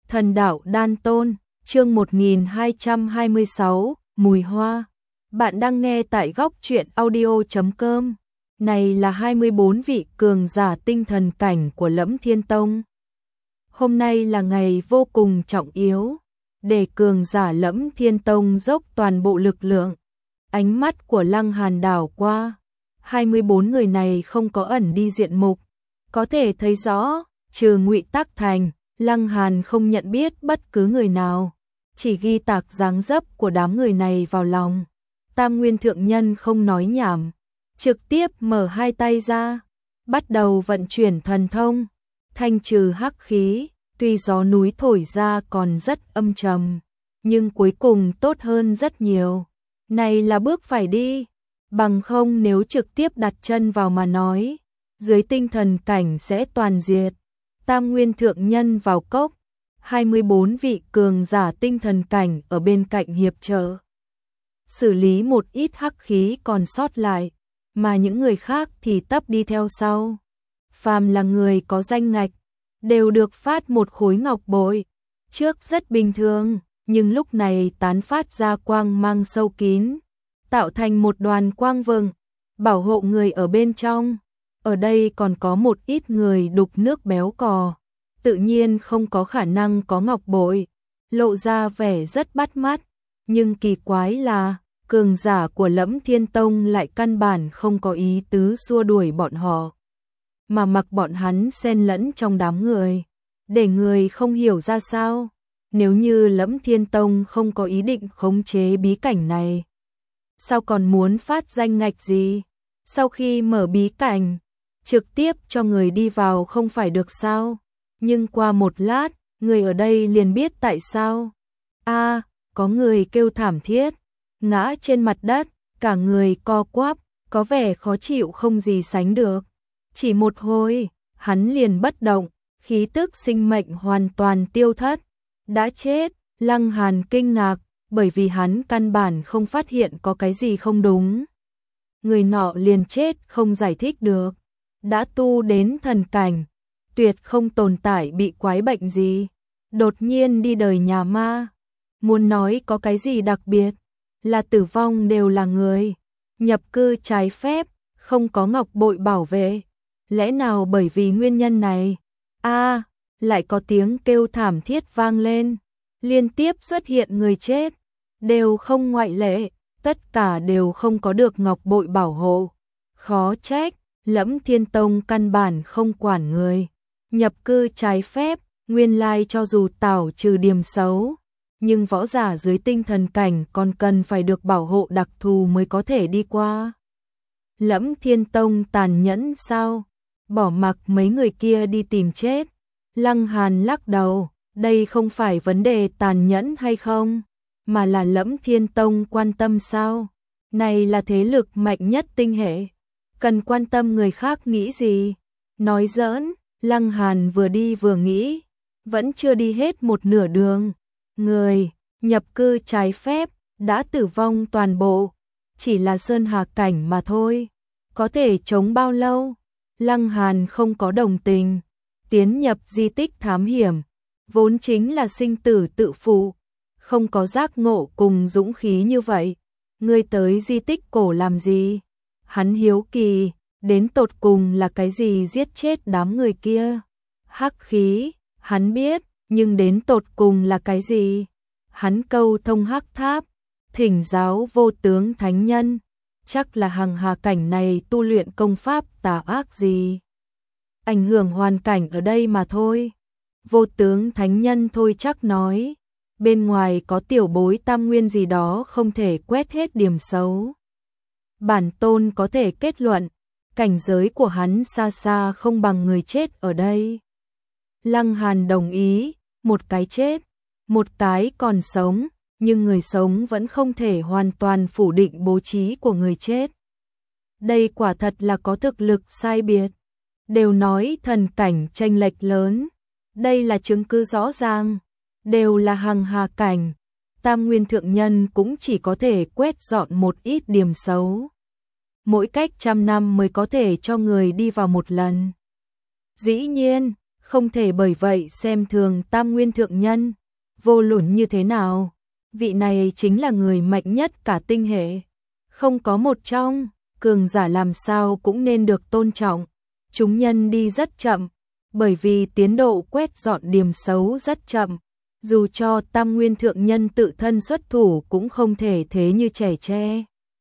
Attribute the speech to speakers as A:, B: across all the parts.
A: Thần đạo đan tôn, chương 1226, mùi hoa. Bạn đang nghe tại góc truyện audio.com. Này là 24 vị cường giả tinh thần cảnh của Lẫm Thiên Tông. Hôm nay là ngày vô cùng trọng yếu, để cường giả Lẫm Thiên Tông dốc toàn bộ lực lượng. Ánh mắt của Lăng Hàn đảo qua, 24 người này không có ẩn đi diện mục, có thể thấy rõ, trừ Ngụy Tắc Thành, Lăng Hàn không nhận biết bất cứ người nào, chỉ ghi tạc dáng dấp của đám người này vào lòng. Tam Nguyên Thượng Nhân không nói nhảm, trực tiếp mở hai tay ra, bắt đầu vận chuyển thần thông, thanh trừ hắc khí. Tuy gió núi thổi ra còn rất âm trầm, nhưng cuối cùng tốt hơn rất nhiều. Này là bước phải đi, bằng không nếu trực tiếp đặt chân vào mà nói, dưới tinh thần cảnh sẽ toàn diệt. Tam Nguyên Thượng Nhân vào cốc, 24 vị cường giả tinh thần cảnh ở bên cạnh hiệp trợ, xử lý một ít hắc khí còn sót lại, mà những người khác thì tấp đi theo sau. Phàm là người có danh ngạch, đều được phát một khối ngọc bội. Trước rất bình thường, nhưng lúc này tán phát ra quang mang sâu kín, tạo thành một đoàn quang vừng, bảo hộ người ở bên trong. Ở đây còn có một ít người đục nước béo cò, tự nhiên không có khả năng có ngọc bội, lộ ra vẻ rất bắt mắt. Nhưng kỳ quái là, cường giả của Lẫm Thiên Tông lại căn bản không có ý tứ xua đuổi bọn họ, mà mặc bọn hắn xen lẫn trong đám người, để người không hiểu ra sao. Nếu như Lẫm Thiên Tông không có ý định khống chế bí cảnh này, sao còn muốn phát danh ngạch gì? Sau khi mở bí cảnh, trực tiếp cho người đi vào không phải được sao? Nhưng qua một lát, người ở đây liền biết tại sao. Có người kêu thảm thiết, ngã trên mặt đất, cả người co quắp, có vẻ khó chịu không gì sánh được. Chỉ một hồi, hắn liền bất động, khí tức sinh mệnh hoàn toàn tiêu thất. Đã chết. Lăng Hàn kinh ngạc, bởi vì hắn căn bản không phát hiện có cái gì không đúng. Người nọ liền chết không giải thích được. Đã tu đến thần cảnh, tuyệt không tồn tại bị quái bệnh gì, đột nhiên đi đời nhà ma. Muốn nói có cái gì đặc biệt, là tử vong đều là người, nhập cư trái phép, không có ngọc bội bảo vệ. Lẽ nào bởi vì nguyên nhân này? Lại có tiếng kêu thảm thiết vang lên, liên tiếp xuất hiện người chết, đều không ngoại lệ, tất cả đều không có được ngọc bội bảo hộ. Khó trách, Lẫm Thiên Tông căn bản không quản người nhập cư trái phép, nguyên lai cho dù tảo trừ điểm xấu, nhưng võ giả dưới tinh thần cảnh còn cần phải được bảo hộ đặc thù mới có thể đi qua. Lẫm Thiên Tông tàn nhẫn sao? Bỏ mặc mấy người kia đi tìm chết. Lăng Hàn lắc đầu, đây không phải vấn đề tàn nhẫn hay không, mà là Lẫm Thiên Tông quan tâm sao? Này là thế lực mạnh nhất tinh hệ, cần quan tâm người khác nghĩ gì? Nói giỡn. Lăng Hàn vừa đi vừa nghĩ, vẫn chưa đi hết một nửa đường. Người nhập cư trái phép đã tử vong toàn bộ, chỉ là sơn hà cảnh mà thôi, có thể chống bao lâu? Lăng Hàn không có đồng tình. Tiến nhập di tích thám hiểm, vốn chính là sinh tử tự phụ, không có giác ngộ cùng dũng khí như vậy. Ngươi tới di tích cổ làm gì? Hắn hiếu kỳ, đến tột cùng là cái gì giết chết đám người kia? Hắc khí, hắn biết, nhưng đến tột cùng là cái gì? Hắn câu thông hắc tháp, thỉnh giáo Vô Tướng Thánh Nhân, chắc là hằng hà cảnh này tu luyện công pháp tà ác gì, ảnh hưởng hoàn cảnh ở đây mà thôi. Vô Tướng Thánh Nhân thôi chắc nói, bên ngoài có tiểu bối tam nguyên gì đó không thể quét hết điểm xấu. Bản tôn có thể kết luận, cảnh giới của hắn xa xa không bằng người chết ở đây. Lăng Hàn đồng ý, một cái chết, một cái còn sống, nhưng người sống vẫn không thể hoàn toàn phủ định bố trí của người chết. Đây quả thật là có thực lực sai biệt. Đều nói thần cảnh chênh lệch lớn, đây là chứng cứ rõ ràng, đều là hằng hà cảnh. Tam Nguyên Thượng Nhân cũng chỉ có thể quét dọn một ít điểm xấu. Mỗi cách 100 năm mới có thể cho người đi vào một lần. Dĩ nhiên, không thể bởi vậy xem thường Tam Nguyên Thượng Nhân, vô luận như thế nào, vị này chính là người mạnh nhất cả tinh hệ, không có một trong, cường giả làm sao cũng nên được tôn trọng. Chúng nhân đi rất chậm, bởi vì tiến độ quét dọn điểm xấu rất chậm, dù cho Tam Nguyên Thượng Nhân tự thân xuất thủ cũng không thể thế như trẻ tre.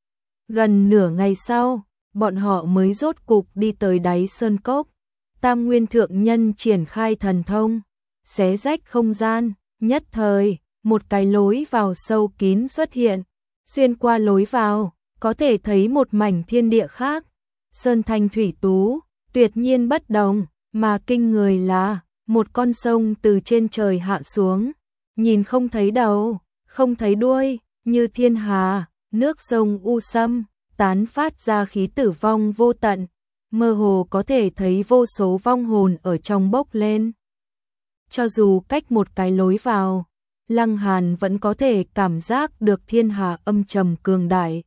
A: Gần nửa ngày sau, bọn họ mới rốt cục đi tới đáy sơn cốc. Tam Nguyên Thượng Nhân triển khai thần thông, xé rách không gian, nhất thời, một cái lối vào sâu kín xuất hiện. Xuyên qua lối vào, có thể thấy một mảnh thiên địa khác. Sơn thanh thủy tú, tuyệt nhiên bất đồng, mà kinh người là, một con sông từ trên trời hạ xuống. Nhìn không thấy đầu, không thấy đuôi, như thiên hà, nước sông u sâm, tán phát ra khí tử vong vô tận. Mơ hồ có thể thấy vô số vong hồn ở trong bốc lên. Cho dù cách một cái lối vào, Lăng Hàn vẫn có thể cảm giác được thiên hà âm trầm cường đại.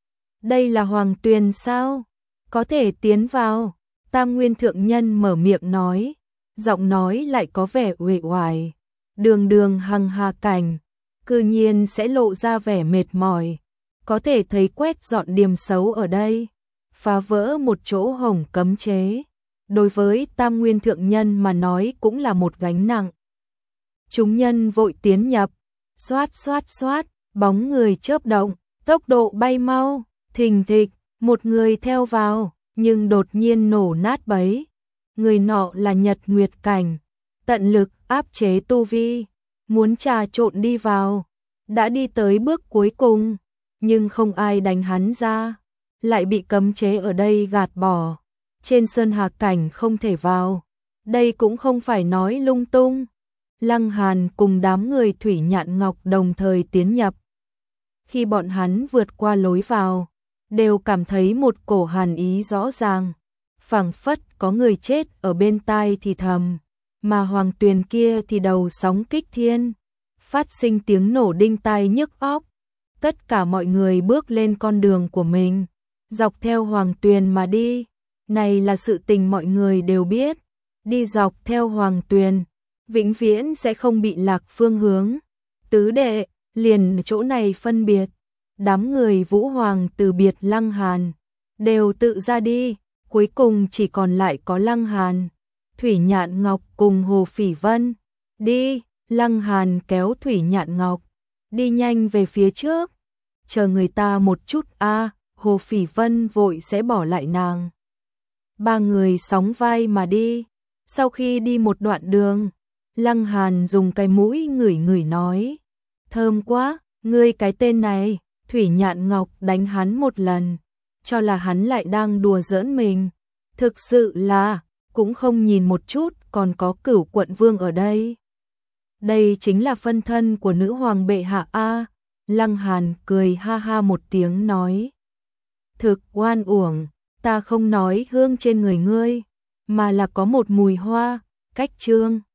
A: Đây là Hoàng Tuyền sao? Có thể tiến vào. Tam Nguyên Thượng Nhân mở miệng nói, giọng nói lại có vẻ uể oải. Đường đường hằng hà cảnh, cư nhiên sẽ lộ ra vẻ mệt mỏi. Có thể thấy quét dọn điểm xấu ở đây, phá vỡ một chỗ hổng cấm chế. Đối với Tam Nguyên Thượng Nhân mà nói cũng là một gánh nặng. Chúng nhân vội tiến nhập, xoát xoát xoát, bóng người chớp động, tốc độ bay mau, thình thịch, một người theo vào, nhưng đột nhiên nổ nát bấy. Người nọ là Nhật Nguyệt Cảnh, tận lực áp chế tu vi, muốn trà trộn đi vào, đã đi tới bước cuối cùng, nhưng không ai đánh hắn ra, lại bị cấm chế ở đây gạt bỏ. Trên Sơn Hà Cảnh không thể vào, đây cũng không phải nói lung tung. Lăng Hàn cùng đám người Thủy Nhạn Ngọc đồng thời tiến nhập. Khi bọn hắn vượt qua lối vào, đều cảm thấy một cổ hàn ý rõ ràng, phảng phất có người chết ở bên tai thì thầm, mà Hoàng Tuyền kia thì đầu sóng kích thiên, phát sinh tiếng nổ đinh tai nhức óc. Tất cả mọi người bước lên con đường của mình, dọc theo Hoàng Tuyền mà đi. Này là sự tình mọi người đều biết, đi dọc theo Hoàng Tuyền, vĩnh viễn sẽ không bị lạc phương hướng. Tứ đệ, liền chỗ này phân biệt. Đám người Vũ Hoàng từ biệt Lăng Hàn, đều tự ra đi, cuối cùng chỉ còn lại có Lăng Hàn, Thủy Nhạn Ngọc cùng Hồ Phỉ Vân. Đi, Lăng Hàn kéo Thủy Nhạn Ngọc, đi nhanh về phía trước. Chờ người ta một chút a. Hồ Phỉ Vân vội sẽ bỏ lại nàng. Ba người sóng vai mà đi. Sau khi đi một đoạn đường, Lăng Hàn dùng cái mũi ngửi ngửi nói, thơm quá, ngươi cái tên này. Thủy Nhạn Ngọc đánh hắn một lần, cho là hắn lại đang đùa giỡn mình. Thực sự là, cũng không nhìn một chút còn có Cửu Quận Vương ở đây. Đây chính là phân thân của nữ hoàng bệ hạ a. Lăng Hàn cười ha ha một tiếng nói, thực oan uổng, ta không nói hương trên người ngươi, mà là có một mùi hoa, cách trương.